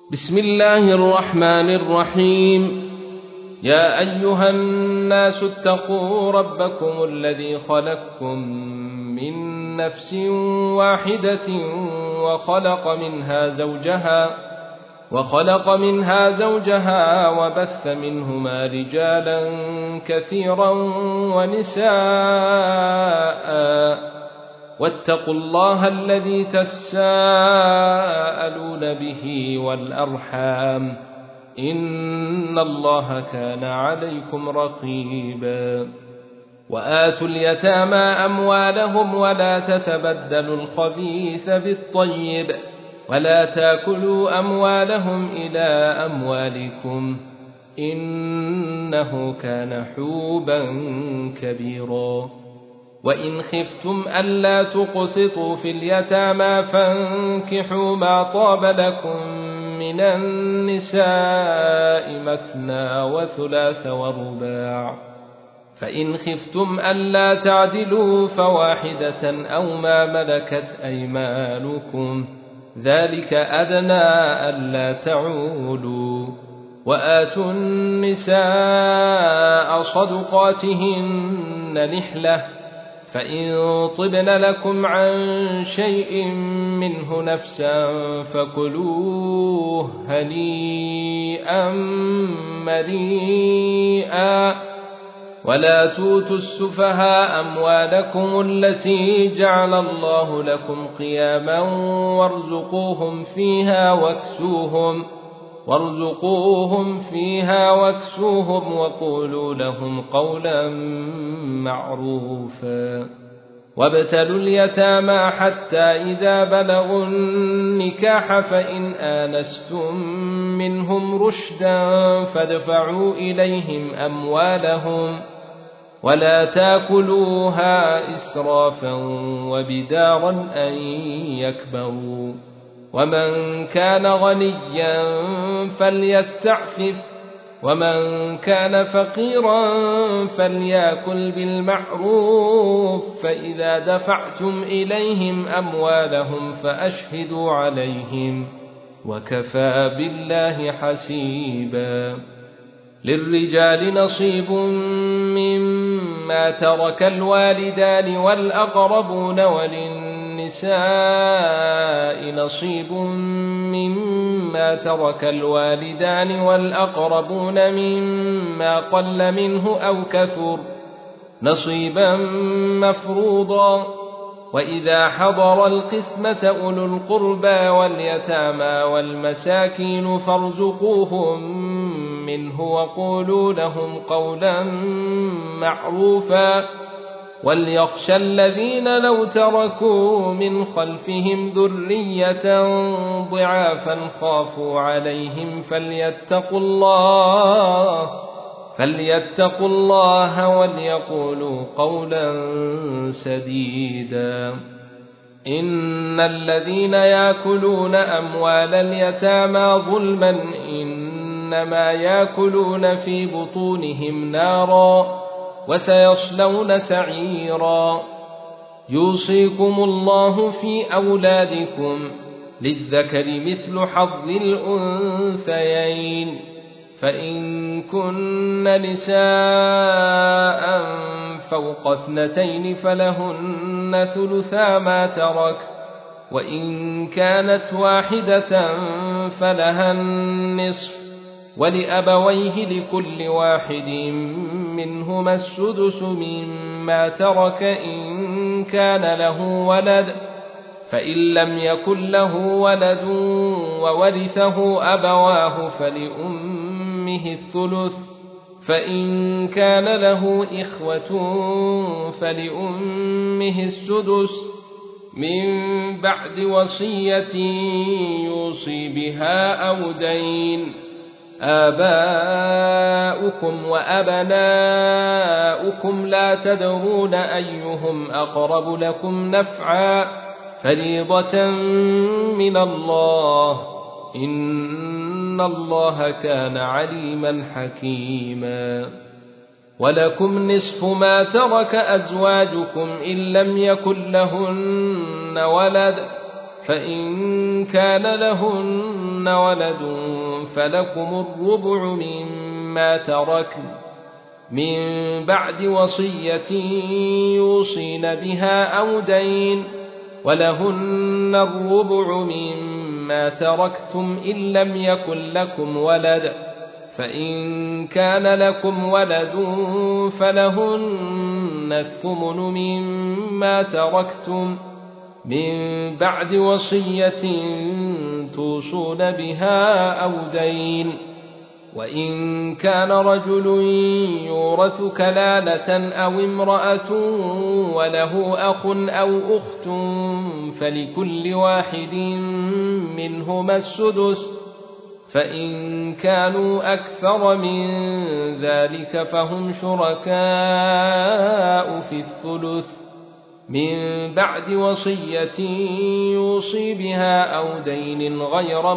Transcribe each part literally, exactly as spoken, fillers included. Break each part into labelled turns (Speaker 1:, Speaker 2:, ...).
Speaker 1: بسم الله الرحمن الرحيم. يا أيها الناس اتقوا ربكم الذي خلقكم من نفس واحدة وخلق منها زوجها وخلق منها زوجها وبث منهما رجالا كثيرا ونساء، واتقوا الله الذي تساءلون به والأرحام، إن الله كان عليكم رقيبا. وآتوا اليتامى أموالهم ولا تتبدلوا الخبيث بالطيب ولا تاكلوا أموالهم إلى أموالكم، إنه كان حوبا كبيرا. وإن خفتم ألا تقسطوا في اليتامى فانكحوا ما طاب لكم من النساء مثنى وثلاث ورباع، فإن خفتم ألا تعدلوا فواحدة أو ما ملكت أيمانكم، ذلك أدنى ألا تعولوا. وآتوا النساء صدقاتهن نحلة، فإن طبن لكم عن شيء منه نفسا فكلوه هنيئا مريئا. ولا توتوا السفهاء أموالكم التي جعل الله لكم قياما وارزقوهم فيها واكسوهم وارزقوهم فيها واكسوهم وقولوا لهم قولا معروفا. وابتلوا اليتامى حتى إذا بلغوا النكاح فإن آنستم منهم رشدا فادفعوا إليهم أموالهم ولا تاكلوها إسرافا وبدارا أن يكبروا. ومن كان غنيا فليستعفف ومن كان فقيرا فليأكل بالمعروف، فإذا دفعتم إليهم أموالهم فأشهدوا عليهم، وكفى بالله حسيبا. للرجال نصيب مما ترك الوالدان والأقربون، وللنساء نصيب مما ترك الوالدان والأقربون مما قل منه أو كثر نصيبا مفروضا. وإذا حضر القسمة أولو القربى واليتامى والمساكين فارزقوهم منه وقولوا لهم قولا معروفا. وليخشى الذين لو تركوا من خلفهم ذرية ضعافا خافوا عليهم فليتقوا الله فليتقوا الله وليقولوا قولا سديدا. إن الذين يأكلون أموال اليتامى ظلما إنما يأكلون في بطونهم نارا وسيصلون سعيرا. يوصيكم الله في أولادكم للذكر مثل حظ الأنثيين، فإن كن نساء فوق اثنتين فلهن ثلثا ما ترك، وإن كانت واحدة فلها النصف، ولأبويه لكل واحد منهما السدس مما ترك إن كان له ولد، فإن لم يكن له ولد وورثه أبواه فلأمه الثلث، فإن كان له إخوة فلأمه السدس من بعد وصية يوصي بها أو دين. آباؤكم وأبناؤكم لا تدرون أيهم أقرب لكم نفعا، فريضة من الله، إن الله كان عليما حكيما. ولكم نصف ما ترك أزواجكم إن لم يكن لهن ولد، فإن كان لهن ولد فلكم الربع مما تركن من بعد وصية يوصين بها أو دين ولهن الربع مما تركتم إن لم يكن لكم ولد فإن كان لكم ولد فلهن الثمن مما تركتم من بعد وصية توصون بها أو دين وإن كان رجل يورث كلالة أو امرأة وله أخ أو أخت فلكل واحد منهما السدس فإن كانوا أكثر من ذلك فهم شركاء في الثلث من بعد وصية يوصي بها أو دين غير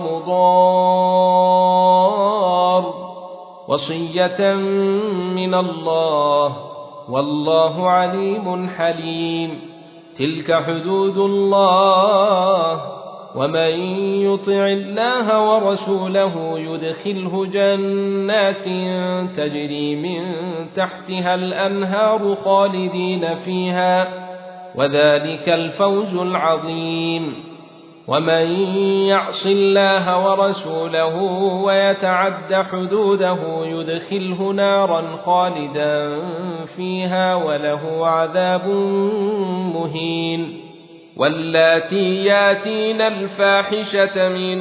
Speaker 1: مضار وصية من الله والله عليم حليم تلك حدود الله ومن يطع الله ورسوله يدخله جنات تجري من تحتها الأنهار خالدين فيها وذلك الفوز العظيم ومن يعص الله ورسوله ويتعد حدوده يدخله نارا خالدا فيها وله عذاب مهين واللاتي ياتين الفاحشة من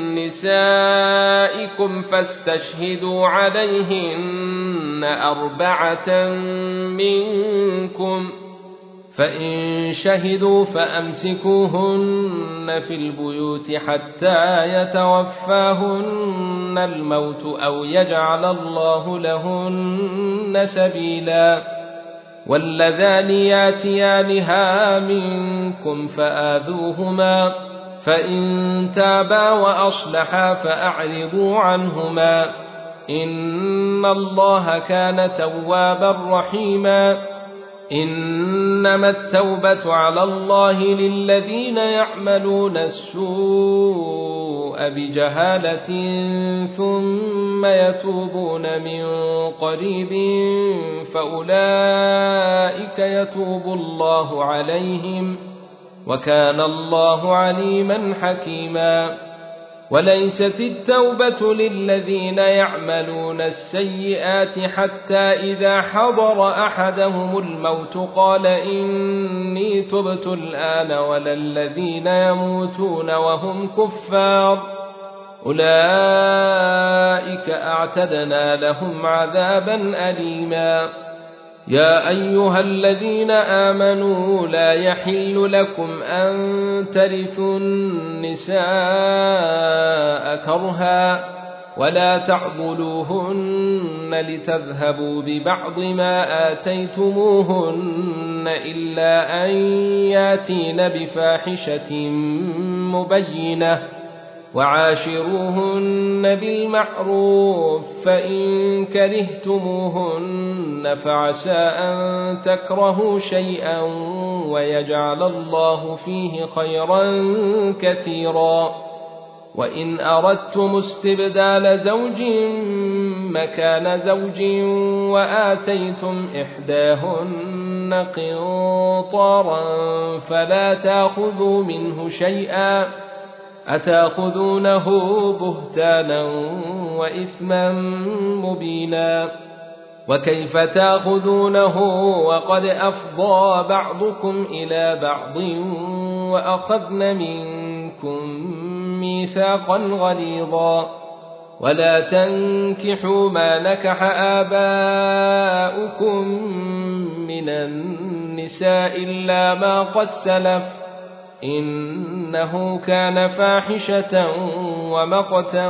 Speaker 1: نسائكم فاستشهدوا عليهن أربعة منكم فإن شهدوا فأمسكوهن في البيوت حتى يتوفاهن الموت أو يجعل الله لهن سبيلا واللذان ياتيانها منكم فآذوهما فإن تابا وأصلحا فأعرضوا عنهما إن الله كان توابا رحيما إنما التوبة على الله للذين يعملون السوء بجهالة ثم يتوبون من قريب فأولئك يتوب الله عليهم وكان الله عليما حكيما وليست التوبة للذين يعملون السيئات حتى إذا حضر أحدهم الموت قال إني تبت الآن ولا الذين يموتون وهم كفار أولئك أعتدنا لهم عذابا أليما يا أيها الذين آمنوا لا يحل لكم أن ترثوا النساء كرها ولا تعضلوهن لتذهبوا ببعض ما آتيتموهن إلا أن ياتين بفاحشة مبينة وعاشروهن بالمعروف فإن كرهتموهن فعسى أن تكرهوا شيئا ويجعل الله فيه خيرا كثيرا وإن أردتم استبدال زوج مكان زوج وآتيتم إحداهن قنطارا فلا تأخذوا منه شيئا أتأخذونه بهتانا وإثما مبينا وكيف تأخذونه وقد أفضى بعضكم إلى بعض وأخذن منكم ميثاقا غليظا ولا تنكحوا ما نكح آباؤكم من النساء إلا ما قد سلف إنه كان فاحشة ومقتا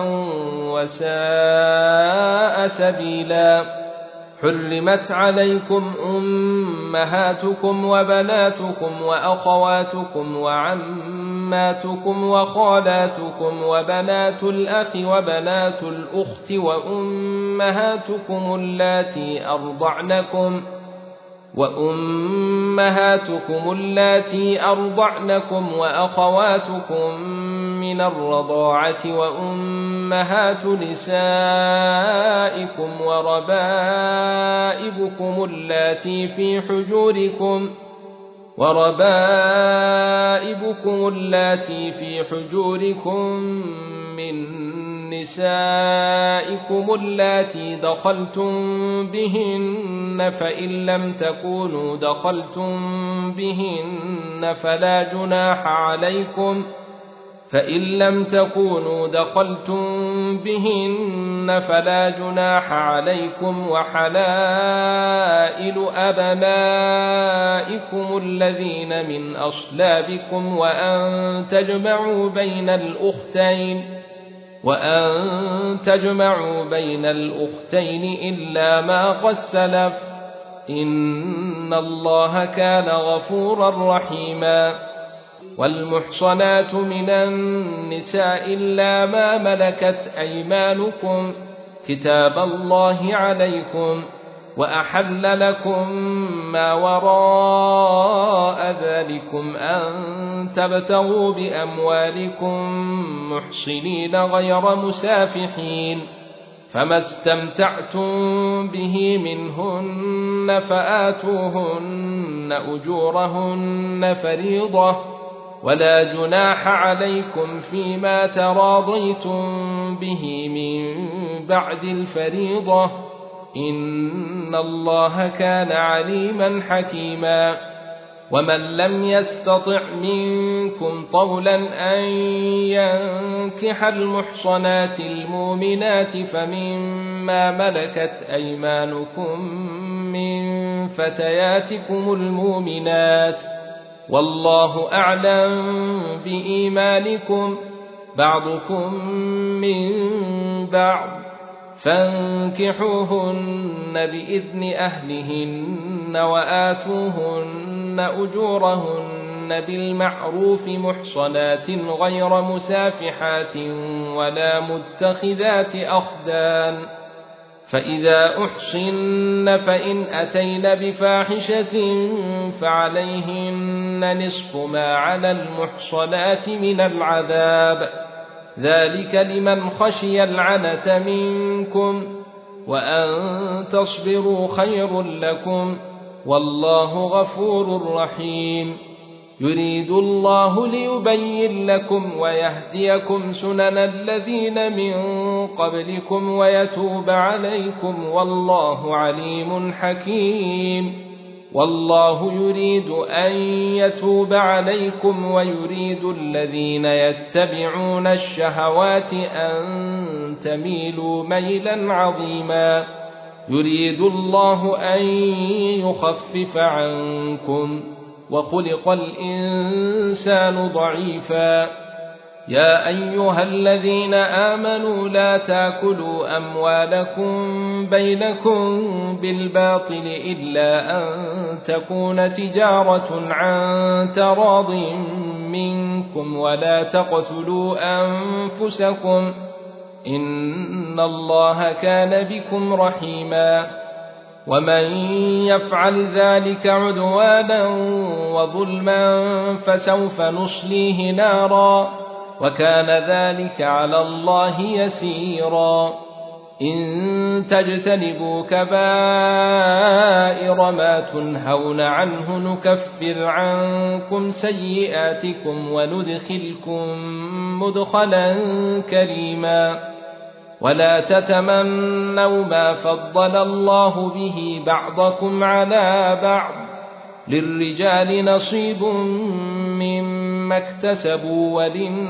Speaker 1: وساء سبيلا حرمت عليكم أمهاتكم وبناتكم وأخواتكم وعماتكم وخالاتكم وبنات الأخ وبنات الأخت وأمهاتكم اللاتي أرضعنكم وأمهاتكم اللاتي أرضعنكم وأخواتكم من الرضاعة وأمهات نسائكم وربائبكم اللاتي في حجوركم وربائبكم اللاتي في حجوركم من نسائكم اللاتي دخلتم بهن فإن لم تكونوا دخلتم بهن فلا جناح عليكم فإن لم تكونوا دخلتم بهن فلا جناح عليكم وحلائل أبنائكم الذين من أصلابكم وأن تجمعوا بين الأختين وأن تجمعوا بين الأختين إلا ما قد سلف إن الله كان غفورا رحيما والمحصنات من النساء إلا ما ملكت أيمانكم كتاب الله عليكم وأحل لكم ما وراء ذلكم أن تبتغوا بأموالكم محصنين غير مسافحين فما استمتعتم به منهن فآتوهن أجورهن فريضة ولا جناح عليكم فيما تراضيتم به من بعد الفريضة إن الله كان عليما حكيما ومن لم يستطع منكم طولا أن ينكح المحصنات المؤمنات فمما ملكت أيمانكم من فتياتكم المؤمنات والله أعلم بإيمانكم بعضكم من بعض فانكحوهن بإذن أهلهن وآتوهن أجورهن بالمعروف محصنات غير مسافحات ولا متخذات أخدان فإذا أحصن فإن أتين بفاحشة فعليهن نصف ما على المحصنات من العذاب ذلك لمن خشي العنة منكم وأن تصبروا خير لكم والله غفور رحيم يريد الله ليبين لكم ويهديكم سنن الذين من قبلكم ويتوب عليكم والله عليم حكيم والله يريد أن يتوب عليكم ويريد الذين يتبعون الشهوات أن تميلوا ميلا عظيما يريد الله أن يخفف عنكم وخلق الإنسان ضعيفا يا أيها الذين آمنوا لا تاكلوا أموالكم بينكم بالباطل إلا أن تكون تجارة عن تراض منكم ولا تقتلوا أنفسكم إن الله كان بكم رحيما ومن يفعل ذلك عدوانا وظلما فسوف نصليه نارا وكان ذلك على الله يسيرا إن تجتنبوا كبائر ما تنهون عنه نكفر عنكم سيئاتكم وندخلكم مدخلا كريما ولا تتمنوا ما فضل الله به بعضكم على بعض للرجال نصيب مما اكتسبوا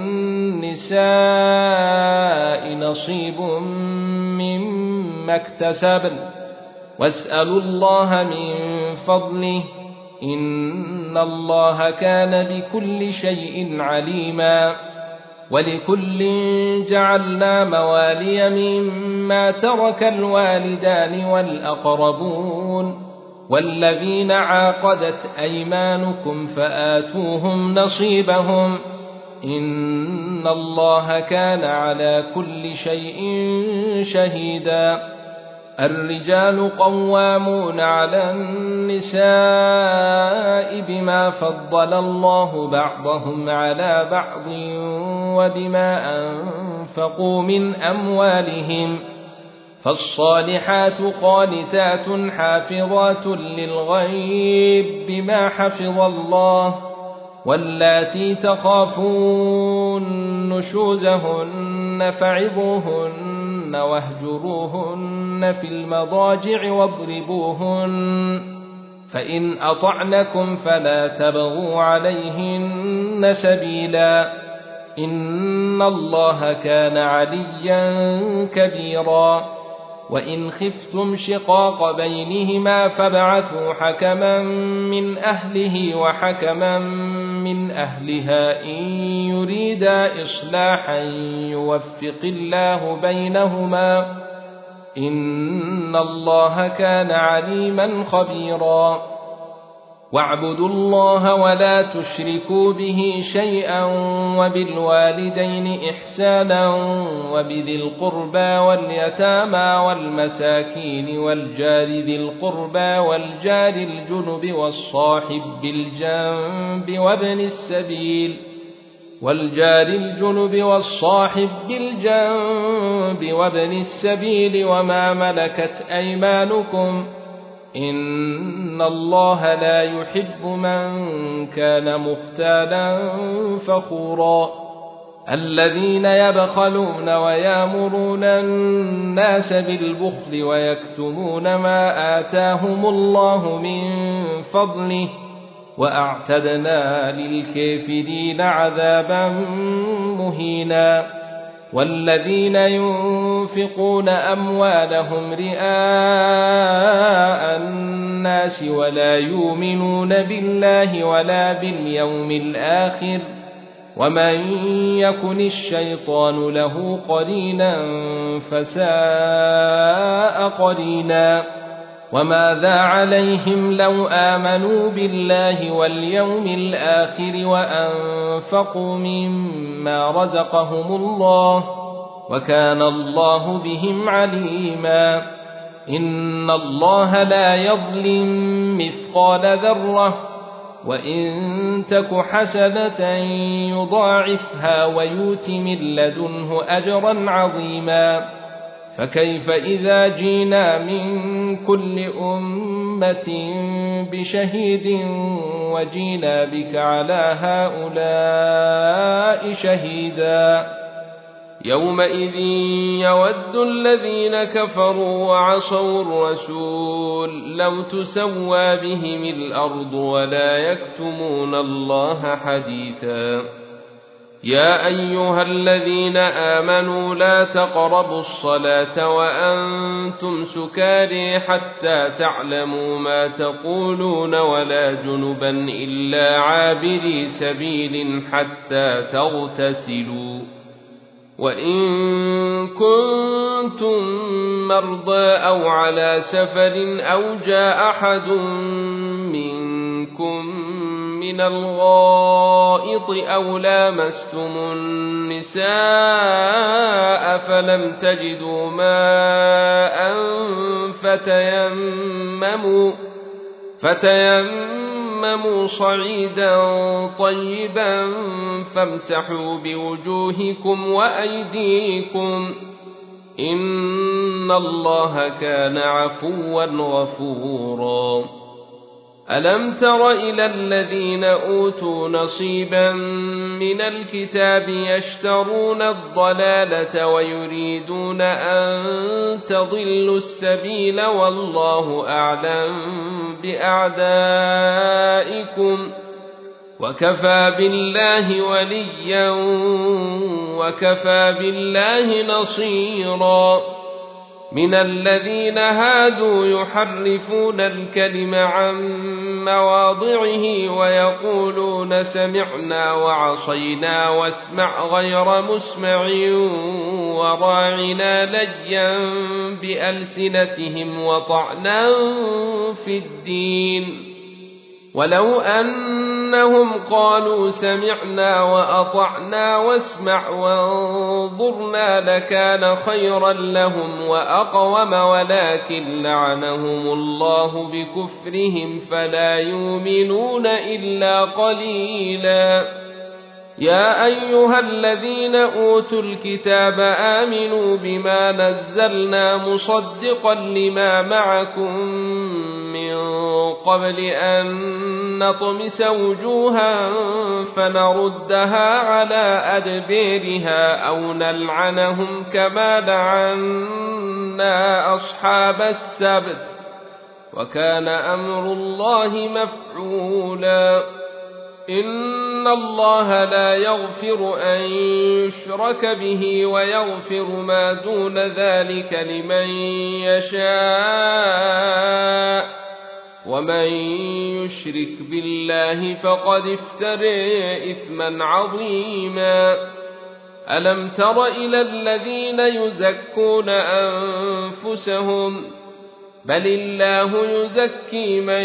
Speaker 1: وللنساء نصيب مما اكتسبن واسألوا الله من فضله إن الله كان بكل شيء عليما ولكل جعلنا موالي مما ترك الوالدان والأقربون والذين عاقدت أيمانكم فآتوهم نصيبهم إن الله كان على كل شيء شهيدا الرجال قوامون على النساء بما فضل الله بعضهم على بعض وبما أنفقوا من أموالهم فالصالحات قانتات حافظات للغيب بما حفظ الله واللاتي تخافون نشوزهن فعظوهن واهجروهن في المضاجع واضربوهن فإن أطعنكم فلا تبغوا عليهن سبيلا إن الله كان عليا كبيرا وإن خفتم شقاق بينهما فابعثوا حكما من أهله وحكما من أهلها إن يريدا إصلاحا يوفق الله بينهما إن الله كان عليما خبيرا واعبدوا الله ولا تشركوا به شيئا وبالوالدين إحسانا وبذي القربى واليتامى والمساكين والجار ذي القربى والجار الجنب والصاحب بالجنب وابن السبيل والجار الجنب والصاحب بالجنب وابن السبيل وما ملكت أيمانكم إن الله لا يحب من كان مختالا فخورا الذين يبخلون ويامرون الناس بالبخل ويكتمون ما آتاهم الله من فضله وأعتدنا للكافرين عذابا مهينا والذين ينفقون أموالهم رئاء الناس ولا يؤمنون بالله ولا باليوم الآخر ومن يكن الشيطان له قرينا فساء قرينا وماذا عليهم لو آمنوا بالله واليوم الآخر وأنفقوا مما رزقهم الله وكان الله بهم عليما إن الله لا يظلم مثقال ذرة وإن تك حسنة يضاعفها ويؤت من لدنه أجرا عظيما فكيف إذا جينا من كل أمة بشهيد وجينا بك على هؤلاء شهيدا يومئذ يود الذين كفروا وعصوا الرسول لو تسوى بهم الأرض ولا يكتمون الله حديثا يا أيها الذين آمنوا لا تقربوا الصلاة وأنتم سكارى حتى تعلموا ما تقولون ولا جنبا إلا عابري سبيل حتى تغتسلوا وإن كنتم مرضى أو على سفر أو جاء أحد منكم من الغائط أو لامستم النساء فلم تجدوا ماء فتيمموا, فتيمموا صعيدا طيبا فامسحوا بوجوهكم وأيديكم إن الله كان عفوا غفورا ألم تر إلى الذين أوتوا نصيبا من الكتاب يشترون الضلالة ويريدون أن تضلوا السبيل والله أعلم بأعدائكم وكفى بالله وليا وكفى بالله نصيرا من الذين هادوا يحرفون الكلم عن مواضعه ويقولون سمعنا وعصينا واسمع غير مسمع وراعنا ليا بألسنتهم وطعنا في الدين ولو أن أنهم قالوا سمعنا وأطعنا واسمع وانظرنا لكان خيرا لهم وأقوم ولكن لعنهم الله بكفرهم فلا يؤمنون إلا قليلا. يا أيها الذين أوتوا الكتاب آمنوا بما نزلنا مصدقا لما معكم من قبل أن نطمس وجوها فنردها على أدبيرها أو نلعنهم كما لعنا أصحاب السبت وكان أمر الله مفعولا. إن الله لا يغفر أن يشرك به ويغفر ما دون ذلك لمن يشاء ومن يشرك بالله فقد افترى إثما عظيما. ألم تر إلى الذين يزكون أنفسهم بل الله يزكي من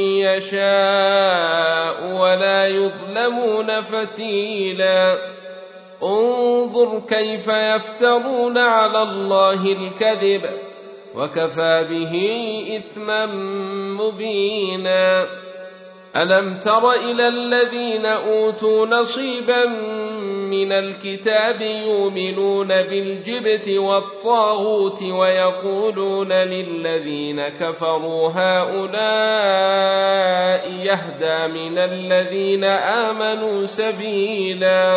Speaker 1: يشاء ولا يظلمون فتيلا. انظر كيف يفترون على الله الكذب وكفى به إثما مبينا. ألم تر إلى الذين أوتوا نصيبا من الكتاب يؤمنون بالجبت والطاغوت ويقولون للذين كفروا هؤلاء يهدى من الذين آمنوا سبيلا.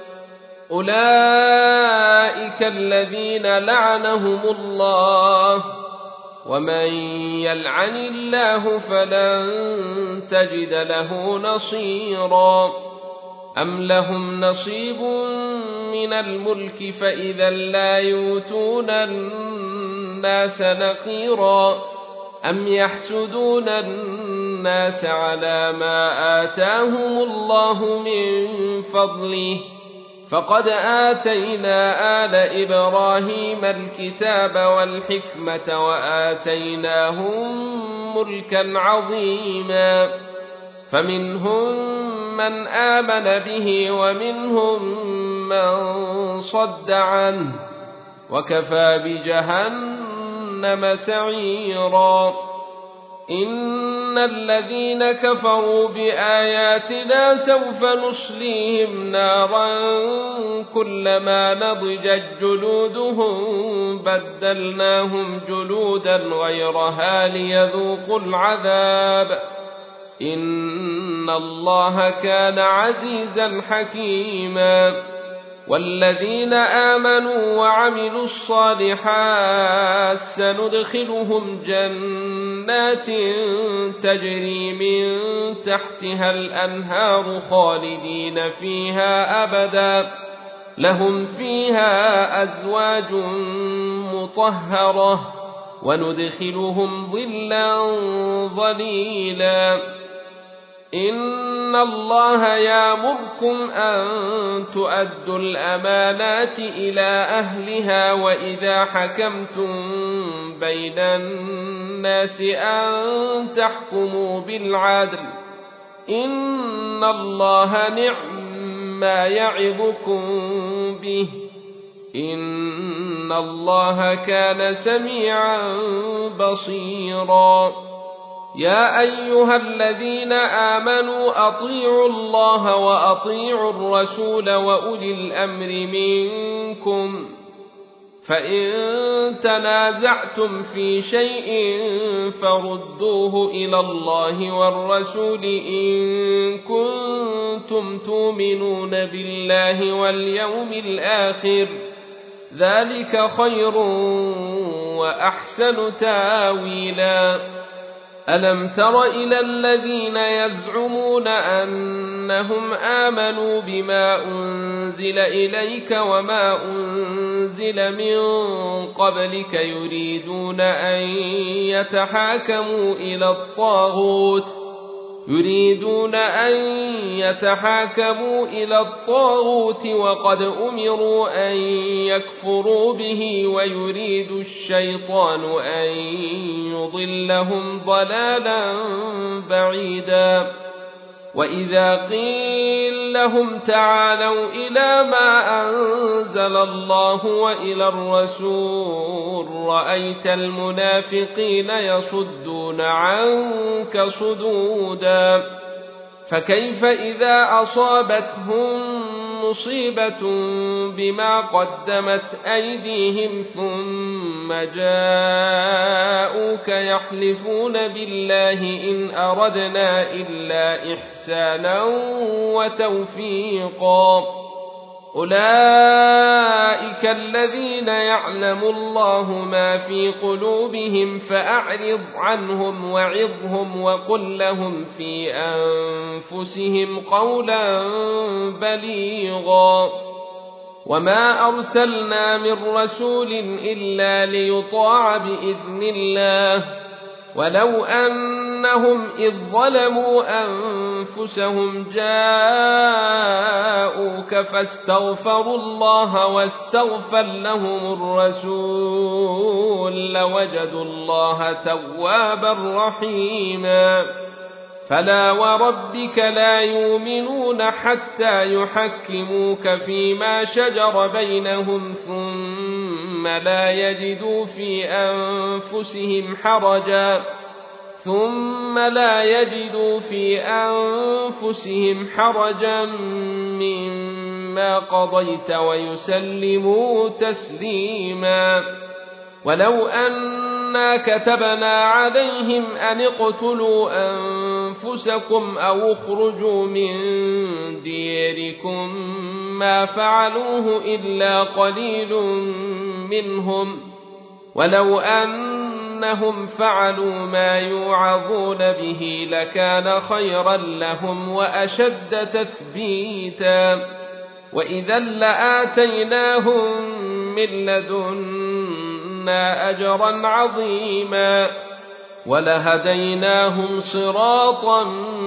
Speaker 1: أولئك الذين لعنهم الله ومن يلعن الله فلن تجد له نصيرا. أم لهم نصيب من الملك فإذا لا يؤتون الناس نقيرا. أم يحسدون الناس على ما آتاهم الله من فضله فقد آتينا آل إبراهيم الكتاب والحكمة وآتيناهم ملكا عظيما. فمنهم من آمن به ومنهم من صد عنه وكفى بجهنم سعيرا. إن الذين كفروا بآياتنا سوف نصليهم نارا كلما نضجت جلودهم بدلناهم جلودا غيرها ليذوقوا العذاب إن الله كان عزيزا حكيما. والذين آمنوا وعملوا الصالحات سندخلهم جنات تجري من تحتها الأنهار خالدين فيها أبدا لهم فيها أزواج مطهرة وندخلهم ظلا ظليلا. إن الله يأمركم أن تؤدوا الأمانات إلى أهلها وإذا حكمتم بين الناس أن تحكموا بالعدل إن الله نعم ما يعظكم به إن الله كان سميعا بصيرا. يا أيها الذين آمنوا أطيعوا الله وأطيعوا الرسول وأولي الأمر منكم فإن تنازعتم في شيء فردوه إلى الله والرسول إن كنتم تؤمنون بالله واليوم الآخر ذلك خير وأحسن تاويلا. ألم تر إلى الذين يزعمون أنهم آمنوا بما أنزل إليك وما أنزل من قبلك يريدون أن يتحاكموا إلى الطاغوت يريدون أن يتحاكموا إلى الطاغوت وقد أمروا أن يكفروا به ويريد الشيطان أن يضلهم ضلالا بعيدا. وإذا قيل لهم تعالوا إلى ما أنزل الله وإلى الرسول رأيت المنافقين يصدون عنك صدودا فكيف إذا أصابتهم مصيبة بما قدمت أيديهم ثم جاءوك يحلفون بالله إن أردنا إلا إحسانا وتوفيقا أولئك الذين يعلم الله ما في قلوبهم فأعرض عنهم وعظهم وقل لهم في أنفسهم قولا بليغا وما أرسلنا من رسول إلا ليطاع بإذن الله ولو أنهم إذ ظلموا أنفسهم جاءوك فاستغفروا الله واستغفر لهم الرسول لوجدوا الله توابا رحيما فلا وربك لا يؤمنون حتى يحكموك فيما شجر بينهم ثم لا يجدوا في أنفسهم حرجا ثم لا يجدوا في أنفسهم حرجا مما قضيت ويسلموا تسليما ولو أنا كتبنا عليهم أن اقتلوا أنفسكم أو اخرجوا من ديركم ما فعلوه إلا قليل منهم ولو أنهم فعلوا ما يوعظون به لكان خيرا لهم وأشد تثبيتا وإذا لآتيناهم من لدنا أجرا عظيما ولهديناهم صراطا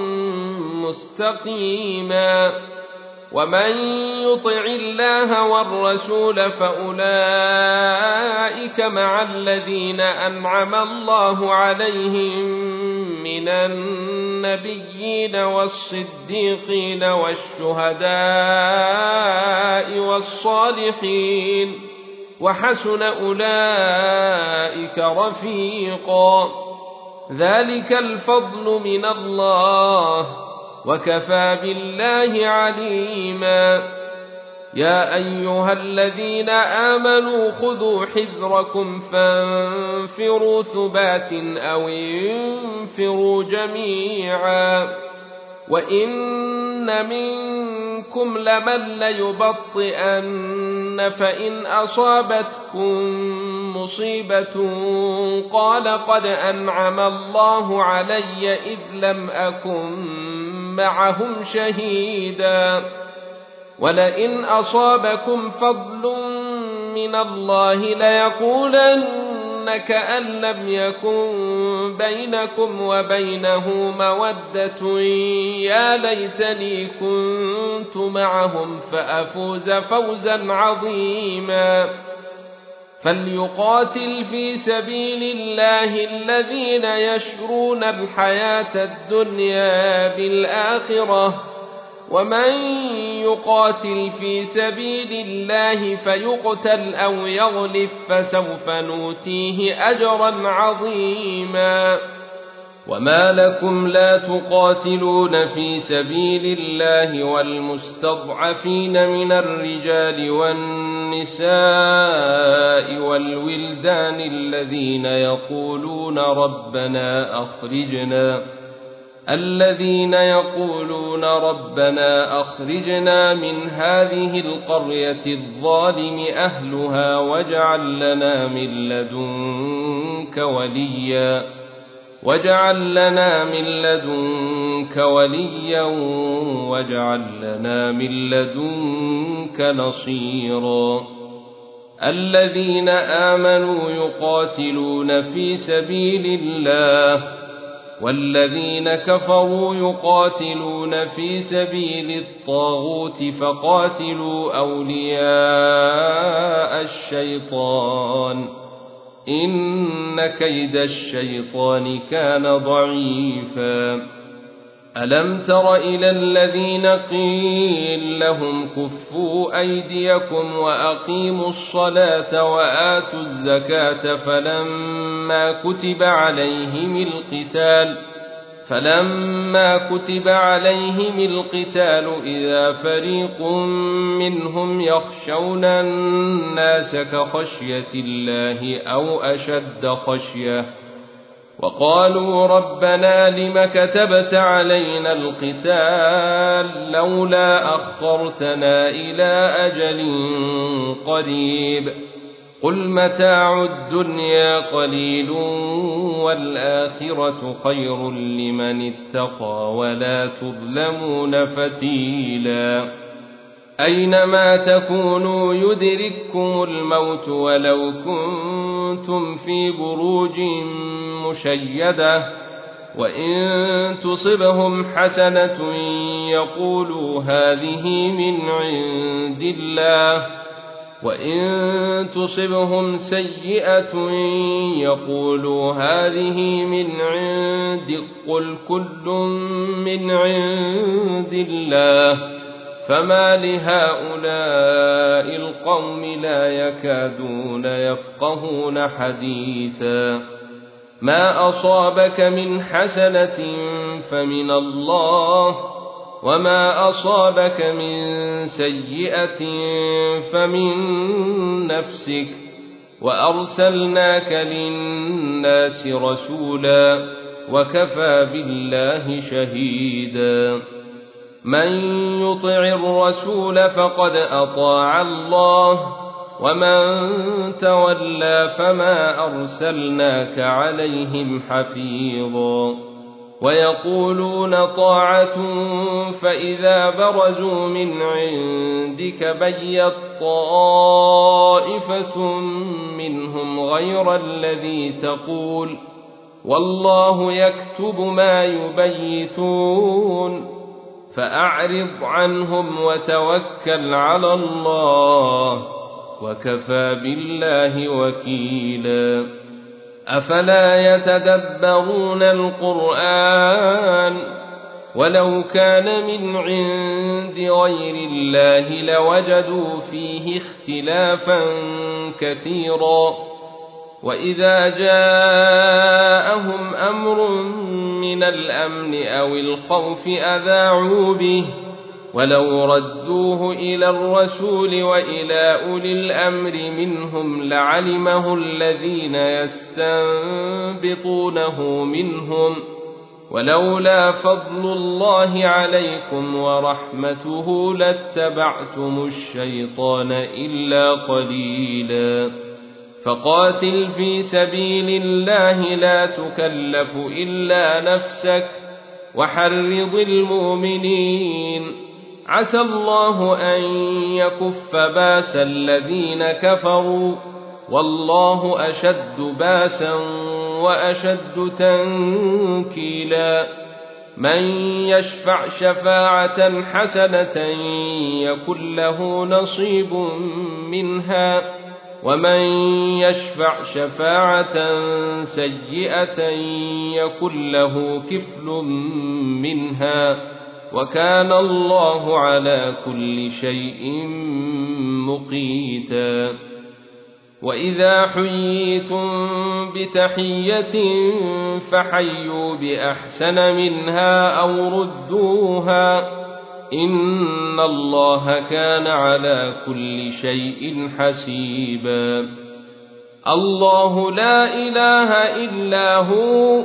Speaker 1: مستقيما ومن يطع الله والرسول فأولئك مع الذين أنعم الله عليهم من النبيين والصديقين والشهداء والصالحين وحسن أولئك رفيقا ذلك الفضل من الله وكفى بالله عليما يا أيها الذين آمنوا خذوا حذركم فانفروا ثبات أو انفروا جميعا وإن منكم لمن ليبطئن فإن أصابتكم مصيبة قال قد أنعم الله علي إذ لم أكن معهم شهيدا ولئن أصابكم فضل من الله ليقولن كأن لم يكن بينكم وبينه مودة يا ليتني كنت معهم فأفوز فوزا عظيما فليقاتل في سبيل الله الذين يشرون الحياة الدنيا بالآخرة ومن يقاتل في سبيل الله فيقتل أو يغلب فسوف نؤتيه أجرا عظيما وما لكم لا تقاتلون في سبيل الله والمستضعفين من الرجال والنساء والولدان الذين يقولون ربنا أخرجنا الذين يقولون ربنا أخرجنا من هذه القرية الظالم أهلها واجعل لنا من لدنك وليا واجعل لنا من لدنك وليا واجعل لنا من لدنك نصيرا الذين آمنوا يقاتلون في سبيل الله والذين كفروا يقاتلون في سبيل الطاغوت فقاتلوا أولياء الشيطان إن كيد الشيطان كان ضعيفا ألم تر إلى الذين قيل لهم كفوا أيديكم وأقيموا الصلاة وآتوا الزكاة فلما كتب عليهم القتال فلما كتب عليهم القتال إذا فريق منهم يخشون الناس كخشية الله أو أشد خشية وقالوا ربنا لم كتبت علينا القتال لولا أخرتنا إلى أجل قريب قل متاع الدنيا قليل والآخرة خير لمن اتقى ولا تظلمون فتيلا أينما تكونوا يدرككم الموت ولو كنتم في بروج مشيدة وإن تصبهم حسنة يقولوا هذه من عند الله وإن تصبهم سيئة يقولوا هذه من عندك قل كل من عند الله فما لهؤلاء القوم لا يكادون يفقهون حديثا ما أصابك من حسنة فمن الله وما أصابك من سيئة فمن نفسك وأرسلناك للناس رسولا وكفى بالله شهيدا من يطع الرسول فقد أطاع الله ومن تولى فما أرسلناك عليهم حفيظا ويقولون طاعة فإذا برزوا من عندك بيت طائفة منهم غير الذي تقول والله يكتب ما يبيتون فأعرض عنهم وتوكل على الله وكفى بالله وكيلا أفلا يتدبرون القرآن ولو كان من عند غير الله لوجدوا فيه اختلافا كثيرا وإذا جاءهم أمر من الأمن أو الخوف أذاعوا به ولو ردوه إلى الرسول وإلى أولي الأمر منهم لعلمه الذين يستنبطونه منهم ولولا فضل الله عليكم ورحمته لاتبعتم الشيطان إلا قليلا فقاتل في سبيل الله لا تكلف إلا نفسك وحرض المؤمنين عسى الله أن يكف باس الذين كفروا والله أشد باسا وأشد تنكيلا من يشفع شفاعة حسنة يكن له نصيب منها ومن يشفع شفاعة سيئة يكن له كفل منها وكان الله على كل شيء مقيتا وإذا حييتم بتحية فحيوا بأحسن منها أو ردوها إن الله كان على كل شيء حسيبا الله لا إله إلا هو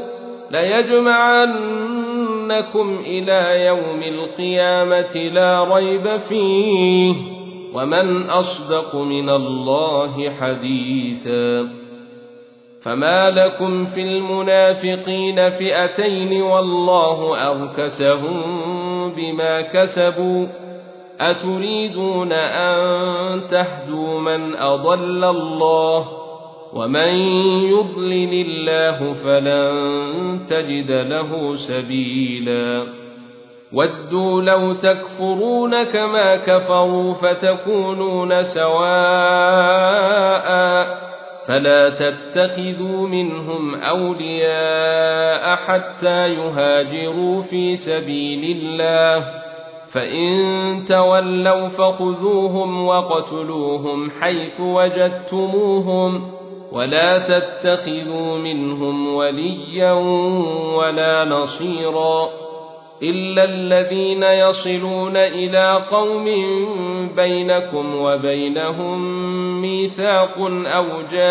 Speaker 1: ليجمعنكم إلى يوم القيامة لا ريب فيه ومن أصدق من الله حديثا فما لكم في المنافقين فئتين والله أركسهم بما كسبوا أتريدون أن تهدوا من أضل الله ومن يضلل الله فلن تجد له سبيلا ودوا لو تكفرون كما كفروا فتكونون سواء فلا تتخذوا منهم أولياء حتى يهاجروا في سبيل الله فإن تولوا فخذوهم وقتلوهم حيث وجدتموهم ولا تتخذوا منهم وليا ولا نصيرا إلا الذين يصلون إلى قوم بينكم وبينهم ميثاق أو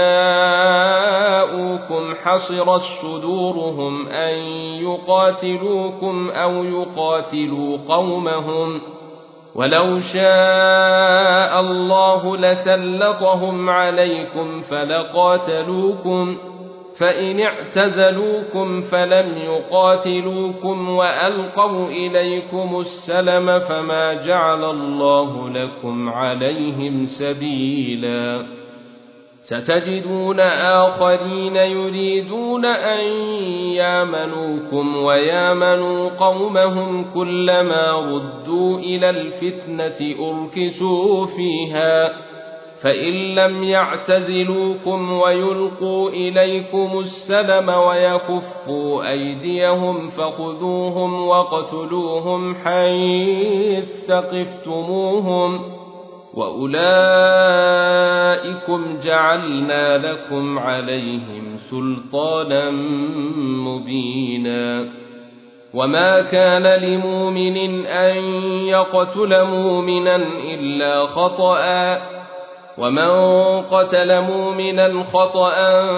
Speaker 1: جاءوكم حصرت صدورهم أن يقاتلوكم أو يقاتلوا قومهم ولو شاء الله لسلطهم عليكم فلقاتلوكم فإن اعتزلوكم فلم يقاتلوكم وألقوا إليكم السلم فما جعل الله لكم عليهم سبيلا ستجدون آخرين يريدون أن يامنوكم ويامنوا قومهم كلما ردوا إلى الفتنة أركسوا فيها فإن لم يعتزلوكم ويلقوا إليكم السلم ويكفوا أيديهم فخذوهم وقتلوهم حيث ثقفتموهم وأولئكم جعلنا لكم عليهم سلطانا مبينا وما كان لمؤمن أن يقتل مؤمنا إلا خطأ ومن قتل مؤمنا خطأ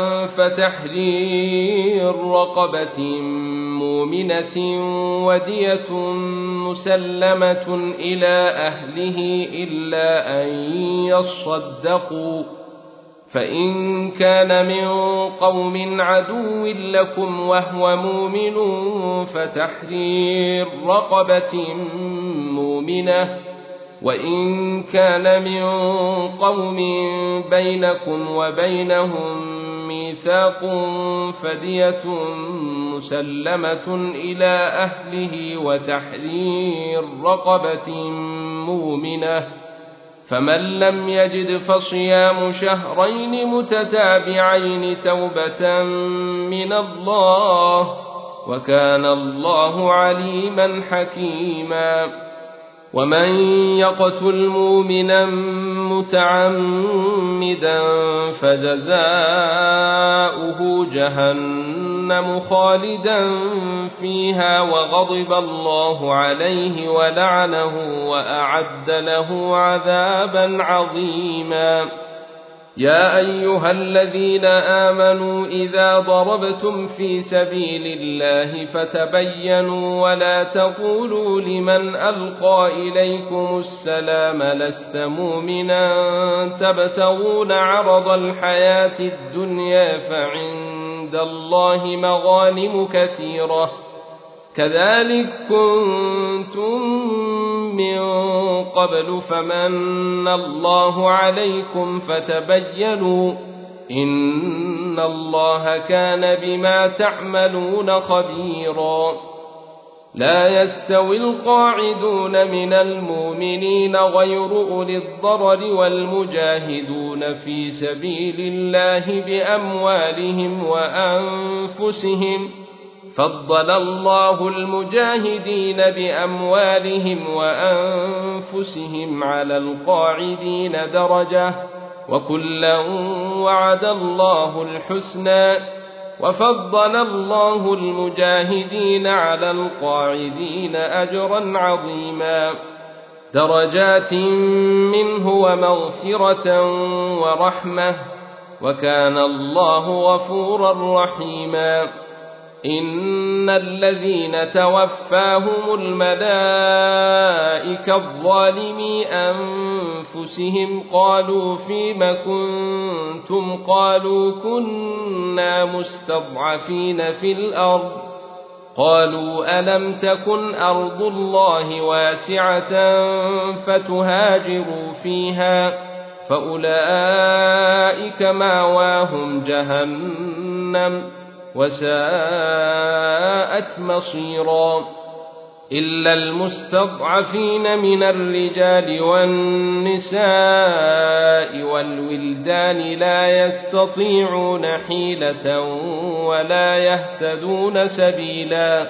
Speaker 1: فتحرير رقبة مؤمنة ودية مسلمة إلى أهله إلا أن يصدقوا فإن كان من قوم عدو لكم وهو مؤمن فتحرير رقبة مؤمنة وإن كان من قوم بينكم وبينهم ميثاق فدية مسلمة إلى أهله وتحرير رقبة مؤمنة فمن لم يجد فصيام شهرين متتابعين توبة من الله وكان الله عليما حكيما ومن يقتل مؤمنا متعمدا فجزاؤه جهنم خالدا فيها وغضب الله عليه ولعنه وأعد له عذابا عظيما يا أيها الذين آمنوا إذا ضربتم في سبيل الله فتبينوا ولا تقولوا لمن ألقى إليكم السلام لست مؤمنا تبتغون عرض الحياة الدنيا فعند الله مغانم كثيرة كذلك كنتم من قبل فمن الله عليكم فتبينوا إن الله كان بما تعملون خبيرا لا يستوي القاعدون من المؤمنين غير أولي الضرر والمجاهدون في سبيل الله بأموالهم وأنفسهم فضل الله المجاهدين بأموالهم وأنفسهم على القاعدين درجة وكلا وعد الله الحسنى وفضل الله المجاهدين على القاعدين أجرا عظيما درجات منه ومغفرة ورحمة وكان الله غفورا رحيما إن الذين توفاهم الملائكة الظالمي أنفسهم قالوا فيم كنتم قالوا كنا مستضعفين في الأرض قالوا ألم تكن أرض الله واسعة فتهاجروا فيها فأولئك مأواهم جهنم وساءت مصيرا إلا المستضعفين من الرجال والنساء والولدان لا يستطيعون حيلة ولا يهتدون سبيلا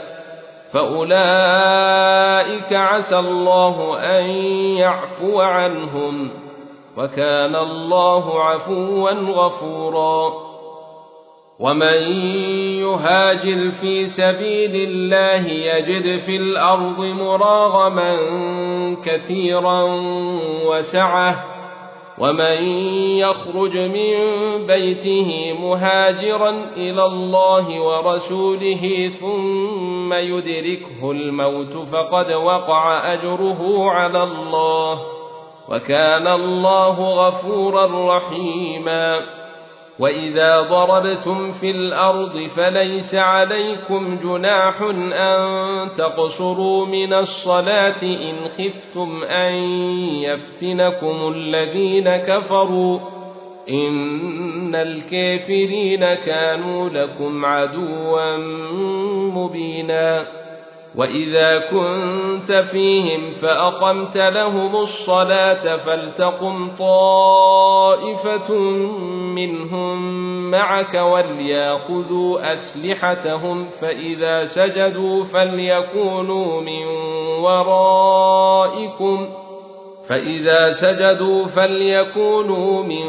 Speaker 1: فأولئك عسى الله أن يعفو عنهم وكان الله عفوا غفورا ومن يهاجر في سبيل الله يجد في الأرض مراغما كثيرا وسعة ومن يخرج من بيته مهاجرا إلى الله ورسوله ثم يدركه الموت فقد وقع أجره على الله وكان الله غفورا رحيما وإذا ضربتم في الأرض فليس عليكم جناح أن تقصروا من الصلاة إن خفتم أن يفتنكم الذين كفروا إن الكافرين كانوا لكم عدوا مبينا وإذا كنت فيهم فأقمت لهم الصلاة فلتقم طائفة منهم معك وليأخذوا أسلحتهم فإذا سجدوا فليكونوا من ورائكم فإذا سجدوا فليكونوا من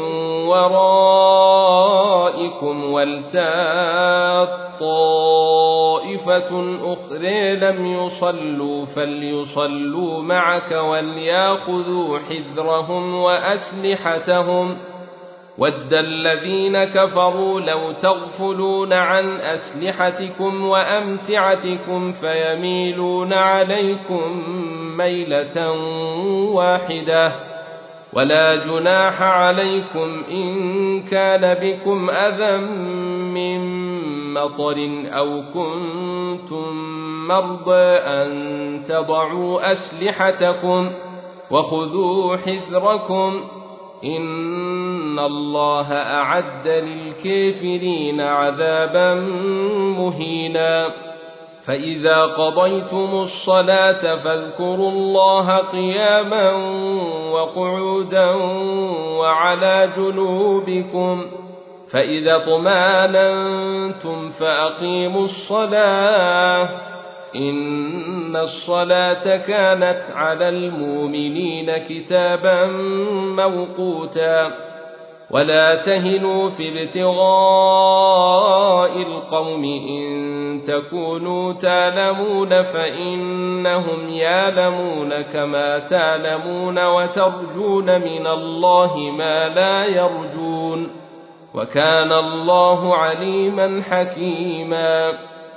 Speaker 1: ورائكم ولتأت طائفة أخرى لم يصلوا فليصلوا معك وليأخذوا حذرهم وأسلحتهم ود الذين كفروا لو تغفلون عن أسلحتكم وأمتعتكم فيميلون عليكم ميلة واحدة ولا جناح عليكم إن كان بكم أذى من مطر أو كنتم مرضى أن تضعوا أسلحتكم وخذوا حذركم إن الله أعد للكافرين عذابا مهينا فإذا قضيتم الصلاة فاذكروا الله قياما وقعودا وعلى جنوبكم فإذا اطمأننتم فأقيموا الصلاة إن الصلاة كانت على المؤمنين كتابا موقوتا ولا تهنوا في ابتغاء القوم إن تكونوا تعلمون فإنهم يعلمون كما تعلمون وترجون من الله ما لا يرجون وكان الله عليما حكيما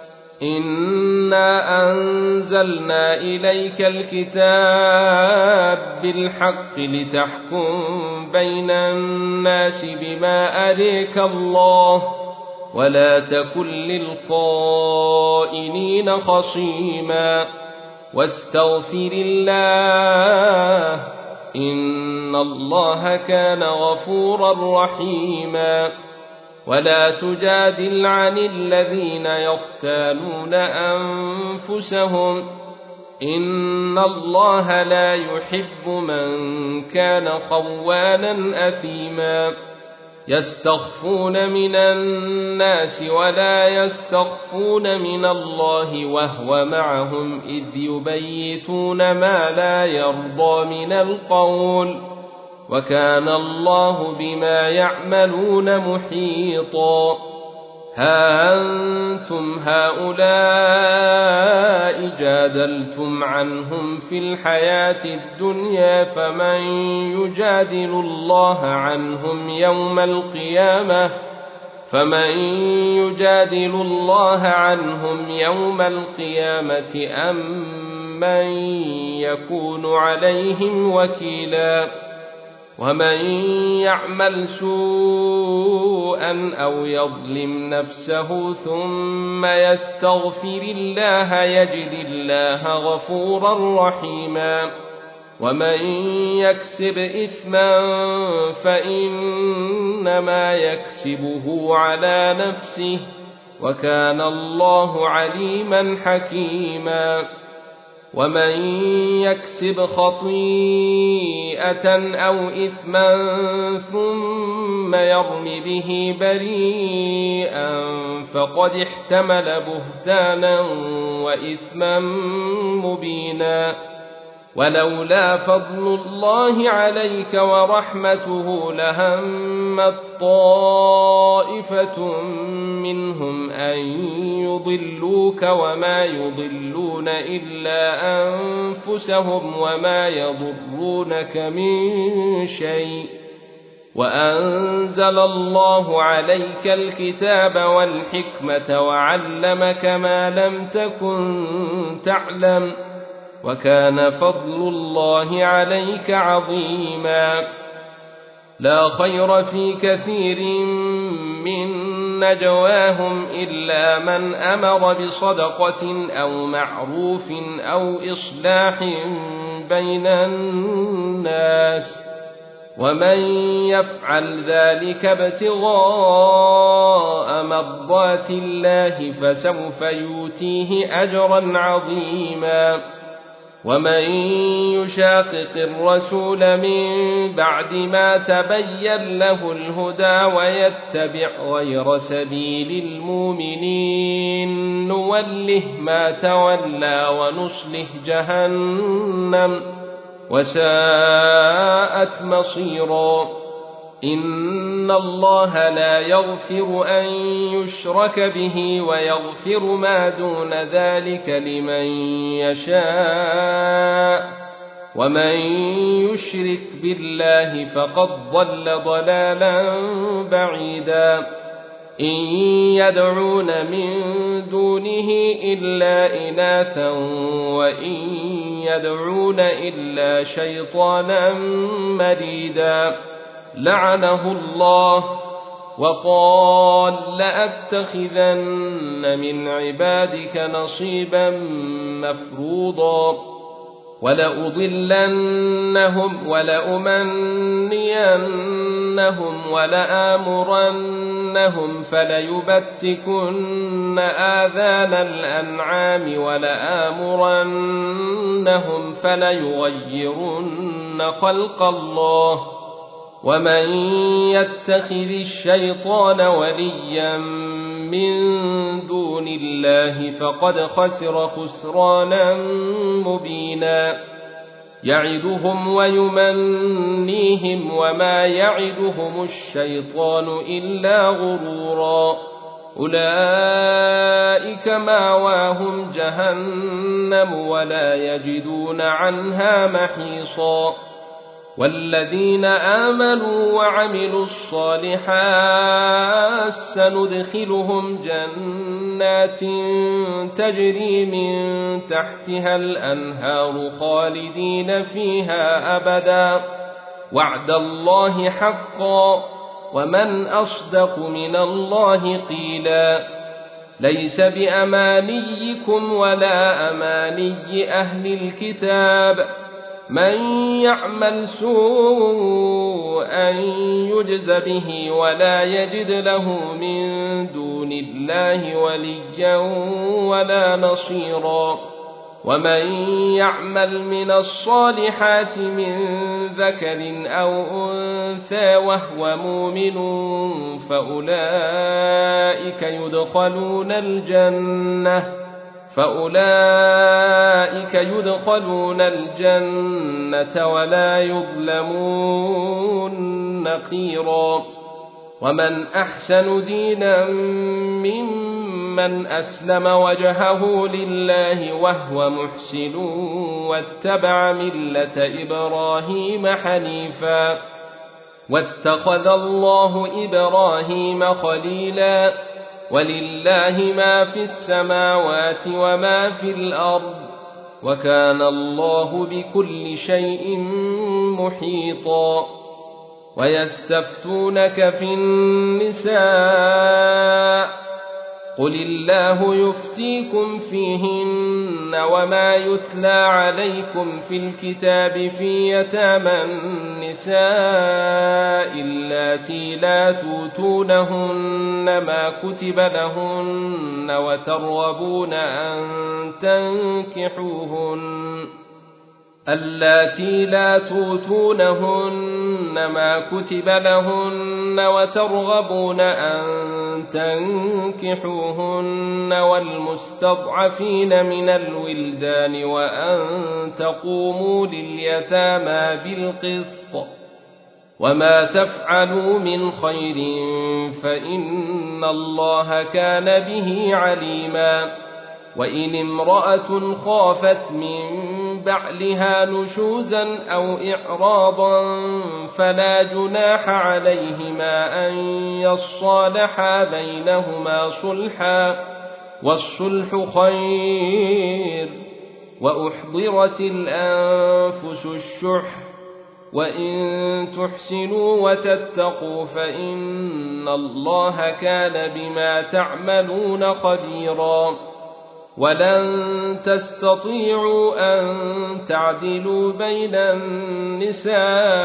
Speaker 1: إنا أنزلنا إليك الكتاب بالحق لتحكم بين الناس بما أريك الله ولا تكن للخائنين خصيما واستغفر الله إن الله كان غفورا رحيما ولا تجادل عن الذين يختانون أنفسهم إن الله لا يحب من كان خوانا أثيما يستخفون من الناس ولا يستخفون من الله وهو معهم إذ يبيتون ما لا يرضى من القول وكان الله بما يعملون محيطا ها أنتم هؤلاء جادلتم عنهم في الحياة الدنيا فمن يجادل الله عنهم يوم القيامة فمن يجادل الله عنهم يوم القيامة أم من يكون عليهم وكيلا ومن يعمل سوءا أو يظلم نفسه ثم يستغفر الله يجد الله غفورا رحيما ومن يكسب إثما فإنما يكسبه على نفسه وكان الله عليما حكيما ومن يكسب خطيئة أو إثما ثم يرم به بريئا فقد احتمل بهتانا وإثما مبينا ولولا فضل الله عليك ورحمته لهمت طائفة منهم أن يضلوك وما يضلون إلا أنفسهم وما يضرونك من شيء وأنزل الله عليك الكتاب والحكمة وعلمك ما لم تكن تعلم وكان فضل الله عليك عظيما لا خير في كثير من نجواهم إلا من أمر بصدقة أو معروف أو إصلاح بين الناس ومن يفعل ذلك ابتغاء مرضات الله فسوف يؤتيه أجرا عظيما ومن يشاقق الرسول من بعد ما تبين له الهدى ويتبع غير سبيل المؤمنين نوله ما تولى ونصله جهنم وساءت مصيرا إن الله لا يغفر أن يشرك به ويغفر ما دون ذلك لمن يشاء ومن يشرك بالله فقد ضل ضلالا بعيدا إن يدعون من دونه إلا إناثا وإن يدعون إلا شيطانا مريدا لعنه الله وقال لأتخذن من عبادك نصيبا مفروضا ولأضلنهم ولأمنينهم ولآمرنهم فليبتكن آذان الأنعام ولآمرنهم فليغيرن خلق الله ومن يتخذ الشيطان وليا من دون الله فقد خسر خسرانا مبينا يعدهم ويمنيهم وما يعدهم الشيطان إلا غرورا أولئك ماواهم جهنم ولا يجدون عنها محيصا والذين آمنوا وعملوا الصالحات سندخلهم جنات تجري من تحتها الأنهار خالدين فيها أبدا وعد الله حقا ومن أصدق من الله قيلا ليس بأمانيكم ولا أماني أهل الكتاب من يعمل سوءا يجز به ولا يجد له من دون الله وليا ولا نصيرا ومن يعمل من الصالحات من ذكر أو أنثى وهو مؤمن فأولئك يدخلون الجنة فأولئك يدخلون الجنة ولا يظلمون نقيرا ومن أحسن دينا ممن أسلم وجهه لله وهو محسن واتبع ملة إبراهيم حنيفا واتخذ الله إبراهيم خليلا ولله ما في السماوات وما في الأرض وكان الله بكل شيء محيطا ويستفتونك في النساء قل الله يفتيكم فيهن وما يتلى عليكم في الكتاب في يتامى النساء اللاتي لا توتونهن ما كتب لهن وترغبون أن تنكحوهن اللاتي لا توتونهن ما كتب لهن وترغبون أن تنكحوهن والمستضعفين من الولدان وأن تقوموا لليتامى بالقسط وما تفعلوا من خير فإن الله كان به عليما وإن امرأة خافت من بعلها نشوزا أو إعراضا فلا جناح عليهما أن يصالحا بينهما صلحا والصلح خير وأحضرت الأنفس الشح وإن تحسنوا وتتقوا فإن الله كان بما تعملون خبيرا ولن تستطيعوا أن تعدلوا بين النساء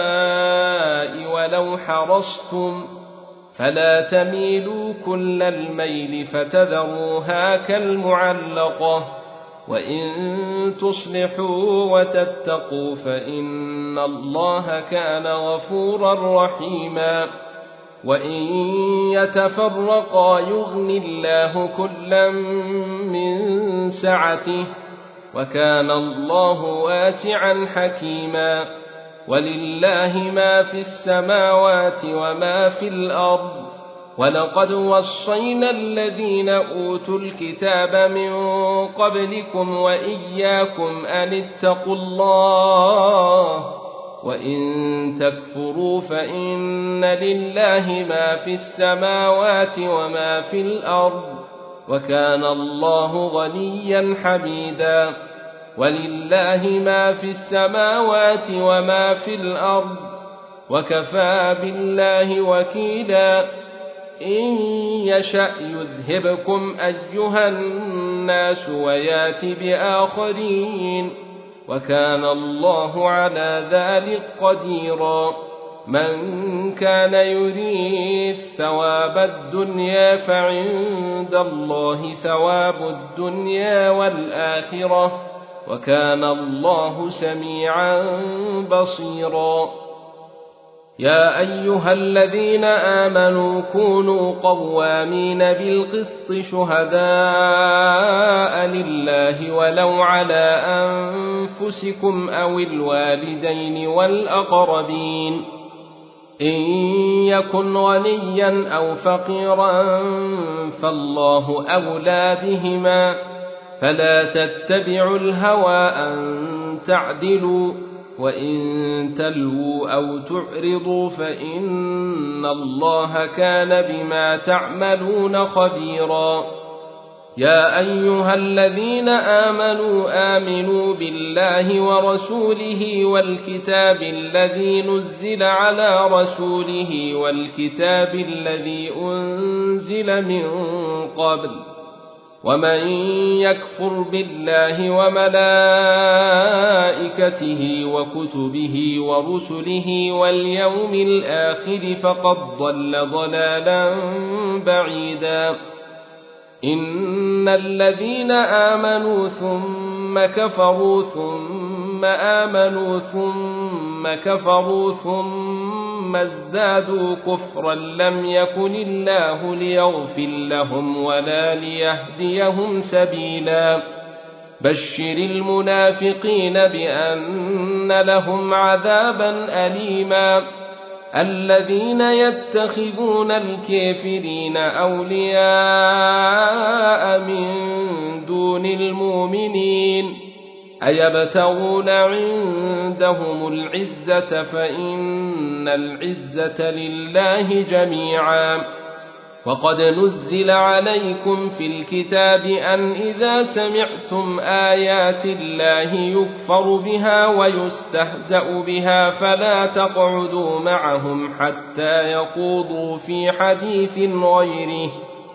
Speaker 1: ولو حرصتم فلا تميلوا كل الميل فتذروها كالمعلقة وإن تصلحوا وتتقوا فإن الله كان غفورا رحيما وإن يتفرقا يغن الله كلا من سعته وكان الله واسعا حكيما ولله ما في السماوات وما في الأرض ولقد وصينا الذين أوتوا الكتاب من قبلكم وإياكم أن اتقوا الله وإن تكفروا فإن لله ما في السماوات وما في الأرض وكان الله غنيا حميدا ولله ما في السماوات وما في الأرض وكفى بالله وكيلا إن يشأ يذهبكم أيها الناس ويات بآخرين وكان الله على ذلك قديرا من كان يريد ثواب الدنيا فعند الله ثواب الدنيا والآخرة وكان الله سميعا بصيرا يا أيها الذين آمنوا كونوا قوامين بالقسط شهداء لله ولو على أنفسكم أو الوالدين والأقربين إن يكن غنيا أو فقيرا فالله أولى بهما فلا تتبعوا الهوى أن تعدلوا وإن تلووا أو تعرضوا فإن الله كان بما تعملون خبيرا يا أيها الذين آمنوا آمنوا بالله ورسوله والكتاب الذي نزل على رسوله والكتاب الذي أنزل من قبل ومن يكفر بالله وملائكته وكتبه ورسله واليوم الآخر فقد ضل ضلالا بعيدا إن الذين آمنوا ثم كفروا ثم آمنوا ثم كفروا ثم ازدادوا كفرا لم يكن الله ليغفر لهم ولا ليهديهم سبيلا بشر المنافقين بأن لهم عذابا أليما الذين يتخذون الكافرين أولياء من دون المؤمنين أيبتغون عندهم العزة فإن العزة لله جميعا وقد نزل عليكم في الكتاب أن إذا سمعتم آيات الله يكفر بها ويستهزأ بها فلا تقعدوا معهم حتى يخوضوا في حديث غيره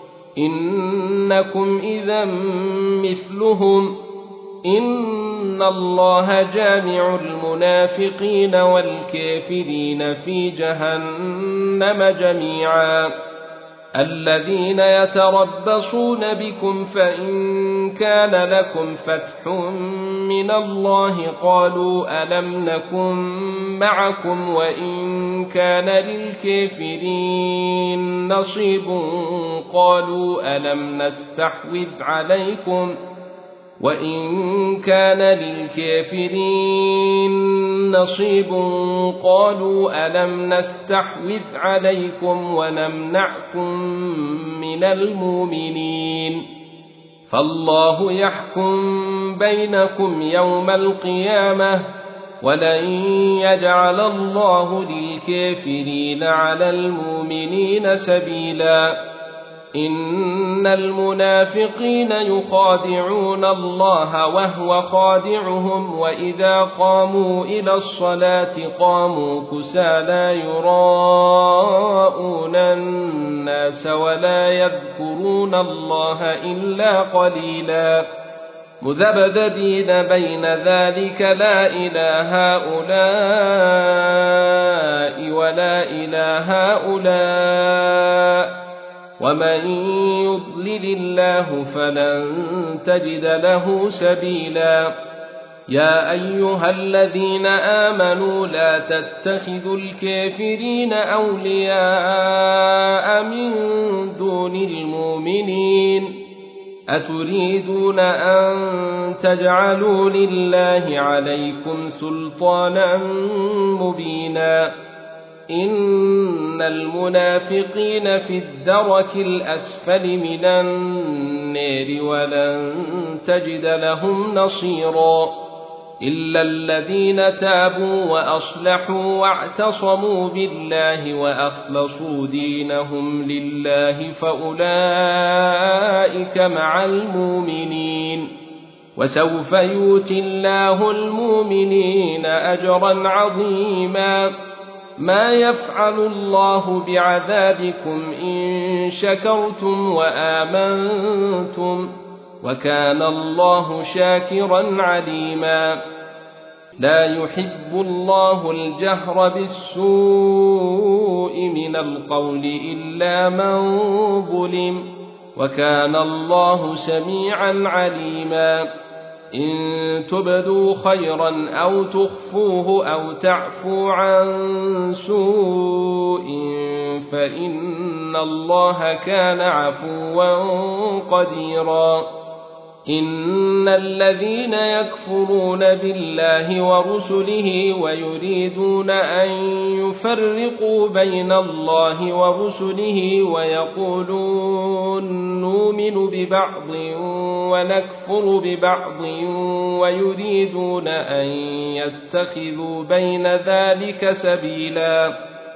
Speaker 1: إنكم إذا مثلهم إن الله جامع المنافقين والكافرين في جهنم جميعا الذين يتربصون بكم فإن كان لكم فتح من الله قالوا ألم نكن معكم وإن كان للكافرين نصيب قالوا ألم نستحوذ عليكم وإن كان للكافرين نصيب قالوا ألم نستحوذ عليكم ونمنعكم من المؤمنين فالله يحكم بينكم يوم القيامة ولن يجعل الله للكافرين على المؤمنين سبيلا إن المنافقين يخادعون الله وهو خادعهم وإذا قاموا إلى الصلاة قاموا كسالى يراءون الناس ولا يذكرون الله إلا قليلا مذبذبين بين ذلك لا إلى هؤلاء ولا إلى هؤلاء ومن يضلل الله فلن تجد له سبيلا يا أيها الذين آمنوا لا تتخذوا الكافرين أولياء من دون المؤمنين أتريدون أن تجعلوا لله عليكم سلطانا مبينا إن المنافقين في الدرك الأسفل من النار ولن تجد لهم نصيرا إلا الذين تابوا وأصلحوا واعتصموا بالله وأخلصوا دينهم لله فأولئك مع المؤمنين وسوف يؤتي الله المؤمنين أجرا عظيما ما يفعل الله بعذابكم إن شكرتم وآمنتم وكان الله شاكرا عليما لا يحب الله الجهر بالسوء من القول إلا من ظلم وكان الله سميعا عليما إن تبدوا خيرا أو تخفوه أو تعفوا عن سوء فإن الله كان عفوا قديرا إن الذين يكفرون بالله ورسله ويريدون أن يفرقوا بين الله ورسله ويقولون نؤمن ببعض ونكفر ببعض ويريدون أن يتخذوا بين ذلك سبيلا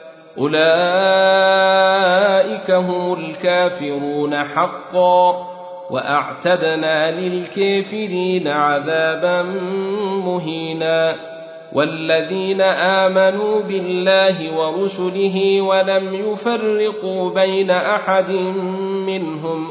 Speaker 1: أولئك هم الكافرون حقا وأعتدنا للكافرين عذابا مهينا والذين آمنوا بالله ورسله ولم يفرقوا بين أحد منهم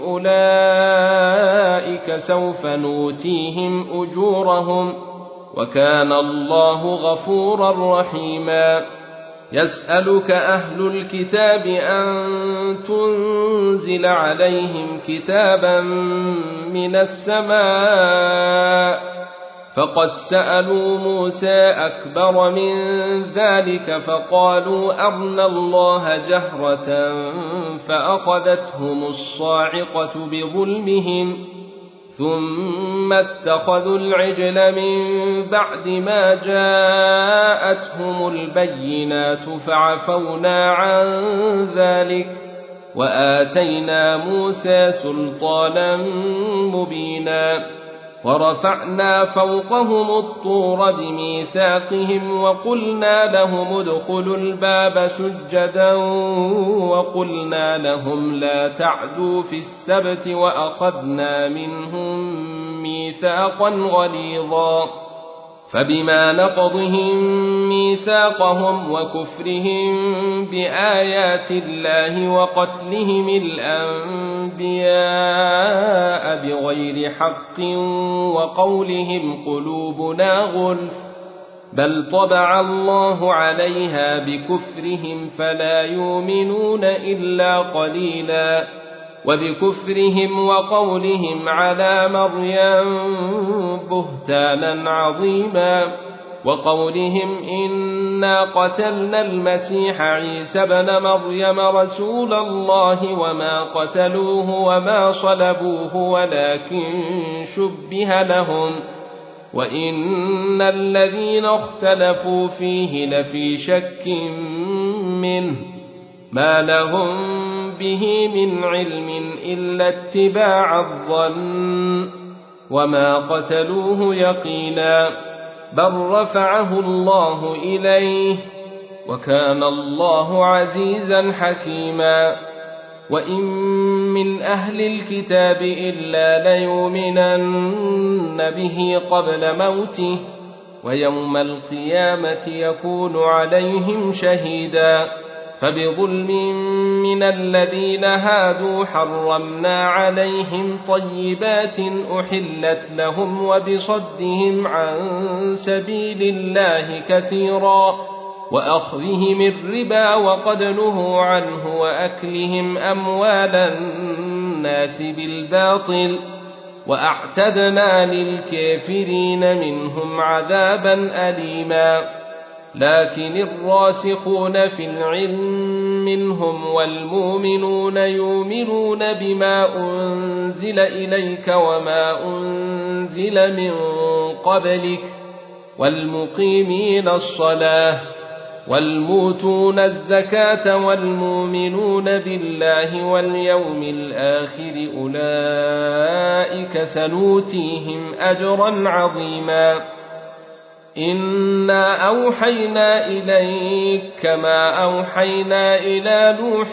Speaker 1: أولئك سوف نؤتيهم أجورهم وكان الله غفورا رحيما يسألك أهل الكتاب أن تنزل عليهم كتابا من السماء فقد سألوا موسى أكبر من ذلك فقالوا أرنا الله جهرة فأخذتهم الصاعقة بظلمهم ثم اتخذوا العجل من بعد ما جاءتهم البينات فعفونا عن ذلك وآتينا موسى سلطانا مبينا ورفعنا فوقهم الطور بميثاقهم وقلنا لهم ادخلوا الباب سجدا وقلنا لهم لا تعدوا في السبت وأخذنا منهم ميثاقا غليظا فبما نقضهم ميثاقهم وكفرهم بآيات الله وقتلهم الأنبياء بغير حق وقولهم قلوبنا غلف بل طبع الله عليها بكفرهم فلا يؤمنون إلا قليلا وبكفرهم وقولهم على مريم بهتانا عظيما وقولهم إنا قتلنا المسيح عيسى بن مريم رسول الله وما قتلوه وما صلبوه ولكن شبه لهم وإن الذين اختلفوا فيه لفي شك منه ما لهم به من علم إلا اتباع الظن وما قتلوه يقينا بل رفعه الله إليه وكان الله عزيزا حكيما وإن من أهل الكتاب إلا ليؤمنن به قبل موته ويوم القيامة يكون عليهم شهيدا فبظلم من الذين هادوا حرمنا عليهم طيبات أحلت لهم وبصدهم عن سبيل الله كثيرا وأخذهم الربا وقد نهوا عنه وأكلهم أموال الناس بالباطل وأعتدنا للكافرين منهم عذابا أليما لكن الراسخون في العلم منهم والمؤمنون يؤمنون بما أنزل إليك وما أنزل من قبلك والمقيمين الصلاة والموتون الزكاة والمؤمنون بالله واليوم الآخر أولئك سنؤتيهم أجرا عظيما إنا أوحينا إليك كما أوحينا إلى نوح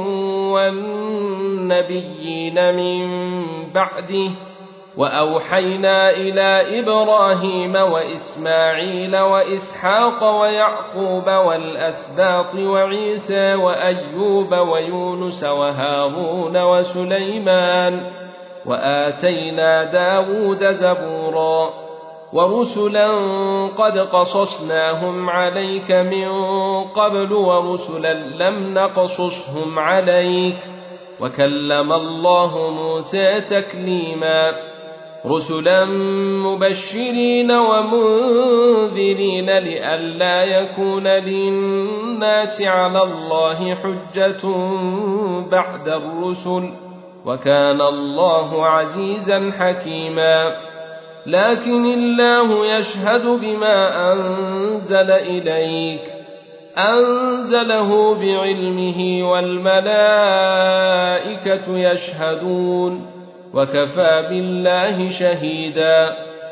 Speaker 1: والنبيين من بعده وأوحينا إلى إبراهيم وإسماعيل وإسحاق ويعقوب والأسباط وعيسى وأيوب ويونس وهارون وسليمان وآتينا داود زبورا ورسلا قد قصصناهم عليك من قبل ورسلا لم نقصصهم عليك وكلم الله موسى تكليما رسلا مبشرين ومنذرين لئلا يكون للناس على الله حجة بعد الرسل وكان الله عزيزا حكيما لكن الله يشهد بما أنزل إليك أنزله بعلمه والملائكة يشهدون وكفى بالله شهيدا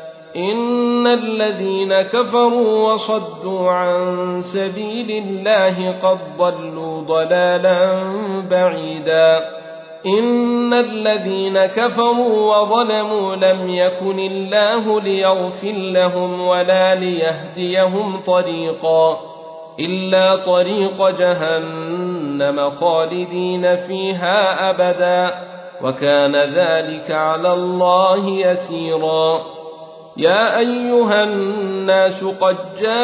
Speaker 1: إن الذين كفروا وصدوا عن سبيل الله قد ضلوا ضلالا بعيدا إن الذين كفروا وظلموا لم يكن الله ليغفر لهم ولا ليهديهم طريقا إلا طريق جهنم خالدين فيها أبدا وكان ذلك على الله يسيرا يا أيها الناس قد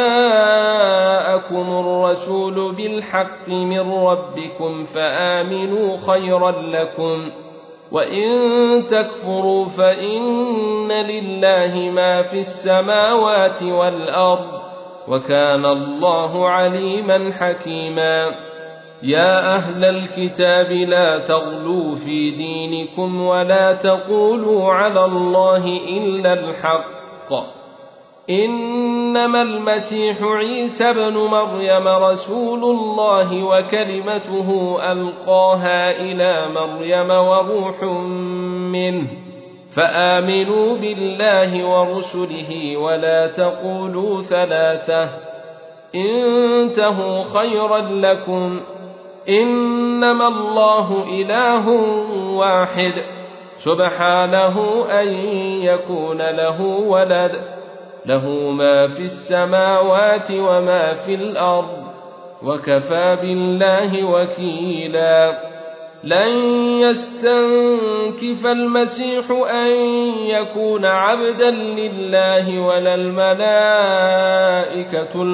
Speaker 1: جاءكم الرسول بالحق من ربكم فآمنوا خيرا لكم وإن تكفروا فإن لله ما في السماوات والأرض وكان الله عليما حكيما يا أهل الكتاب لا تغلوا في دينكم ولا تقولوا على الله إلا الحق إنما المسيح عيسى بن مريم رسول الله وكلمته ألقاها إلى مريم وروح منه فآمنوا بالله ورسله ولا تقولوا ثلاثة انتهوا خيرا لكم إنما الله إله واحد سبحانه أن يكون له ولد له ما في السماوات وما في الأرض وكفى بالله وكيلا لن يستنكف المسيح أن يكون عبدا لله ولا الملائكة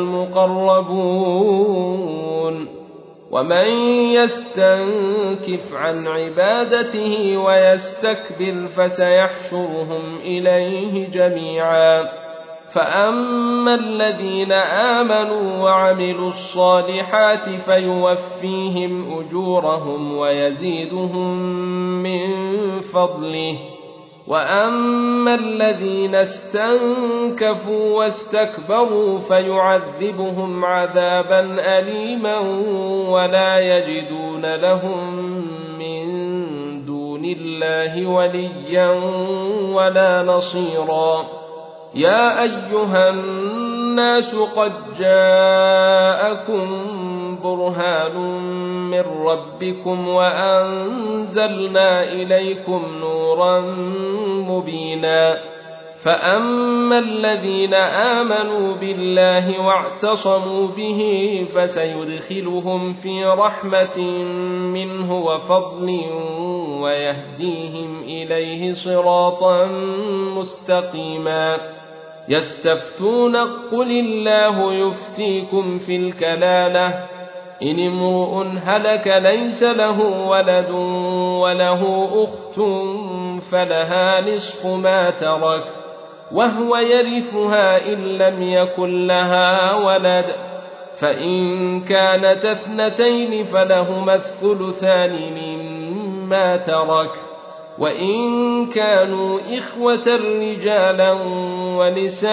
Speaker 1: المقربون ومن يستنكف عن عبادته ويستكبر فسيحشرهم إليه جميعا فأما الذين آمنوا وعملوا الصالحات فيوفيهم أجورهم ويزيدهم من فضله وأما الذين استنكفوا واستكبروا فيعذبهم عذابا أليما ولا يجدون لهم من دون الله وليا ولا نصيرا يا أيها الناس قد جاءكم برهان من ربكم وأنزلنا إليكم نورا مبينا فأما الذين آمنوا بالله واعتصموا به فسيدخلهم في رحمة منه وفضل ويهديهم إليه صراطا مستقيما يستفتون قل الله يفتيكم في الكلالة إن امرؤ هلك ليس له ولد وله أخت فلها نصف ما ترك وهو يرثها إن لم يكن لها ولد فإن كانت اثنتين فلهما الثلثان مما ترك وإن كانوا إخوة رجالا ونساء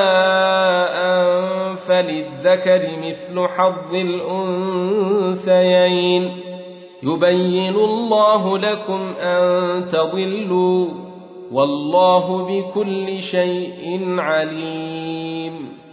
Speaker 1: فللذكر مثل حظ الأنثيين يبين الله لكم أن تضلوا والله بكل شيء عليم